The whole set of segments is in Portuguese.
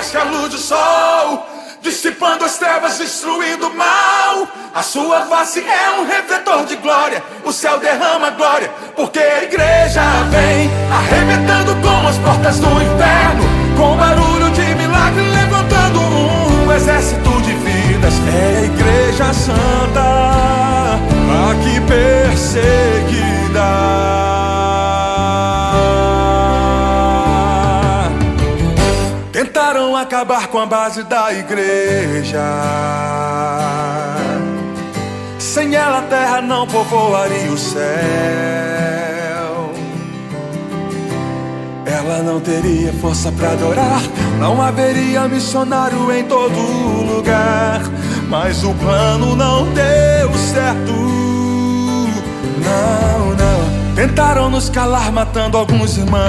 mais que a luz do sol, dissipando as trevas, destruindo o mal. A sua face é um refletor de glória, o céu derrama glória, porque a igreja vem arrebentando com as portas do inferno, com barulho de milagre, levantando um exército de vidas. É a igreja santa, aqui perseguida. Tentaram acabar com a base da igreja. Sem ela a terra não povoaria o céu. Ela não teria força pra adorar, não haveria missionário em todo lugar. Mas o plano não deu certo. Não, não. Tentaram nos calar matando alguns irmãos,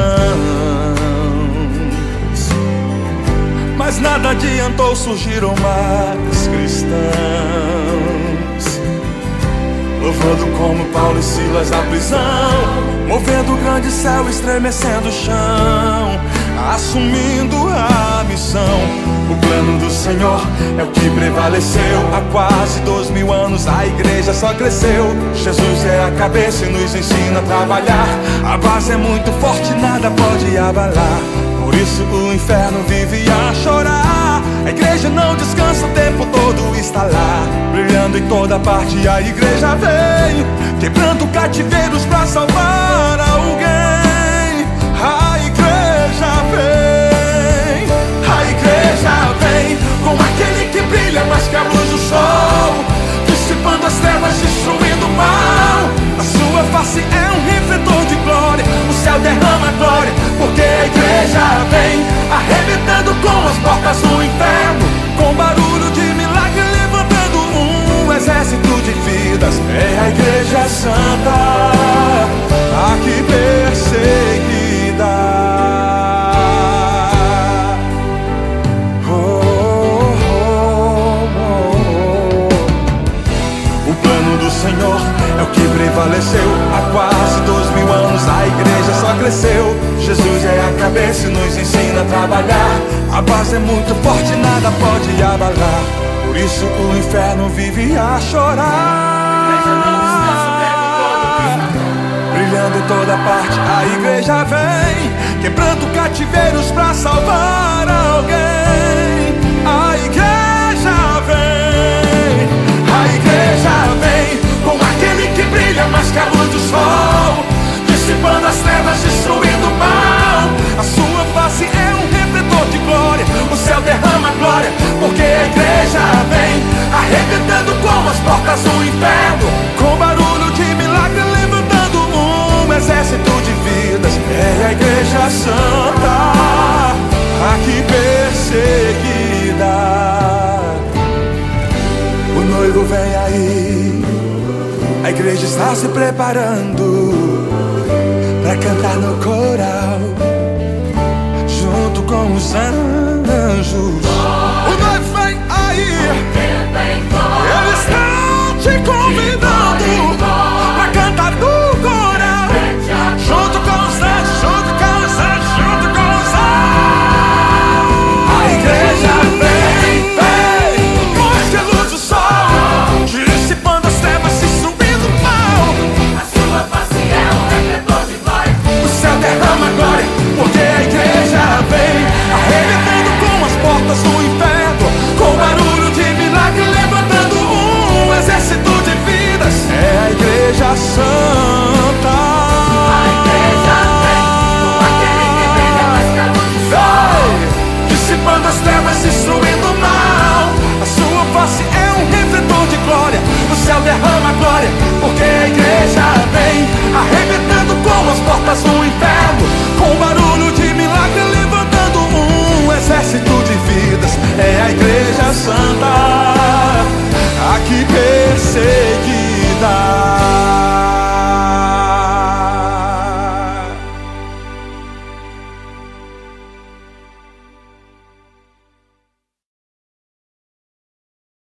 mas nada adiantou, surgiram mais cristãos, louvando como Paulo e Silas na prisão, movendo o grande céu, estremecendo o chão, assumindo a missão. O plano do Senhor é o que prevaleceu. Há quase 2000 anos a igreja só cresceu. Jesus é a cabeça e nos ensina a trabalhar. A base é muito forte, nada pode abalar. Por isso o inferno vive a chorar. A igreja não descansa, o tempo todo está lá, brilhando em toda parte. A igreja vem quebrando cativeiros pra salvar alguém. A igreja vem, a igreja vem com aquele que brilha mais que a luz do sol, dissipando as trevas, destruindo o mal. A sua face é um refletor de glória, o céu derrama glória, porque a igreja vem arrebentando com as portas do inferno, com barulho de milagre, levantando um exército de vidas. É a igreja santa, aqui perseguida. O plano do Senhor é o que prevaleceu. Há quase 2000 anos a igreja só cresceu. Jesus é a cabeça e nos ensina a trabalhar. A base é muito forte, nada pode abalar. Por isso o inferno vive a chorar. Brilhando em toda parte a igreja vem, quebrando cativeiros pra salvar alguém. A igreja vem, a igreja vem com aquele que brilha mais que a luz do sol, dissipando as trevas, destruindo o mal. A sua face é um refletor de glória, o céu derrama glória, porque a igreja vem arrebentando com as portas do inferno, com barulho de milagre, levantando um exército de vidas. É a igreja santa, aqui perseguida. O noivo vem aí, a igreja está se preparando pra cantar no coral, junto com os anjos.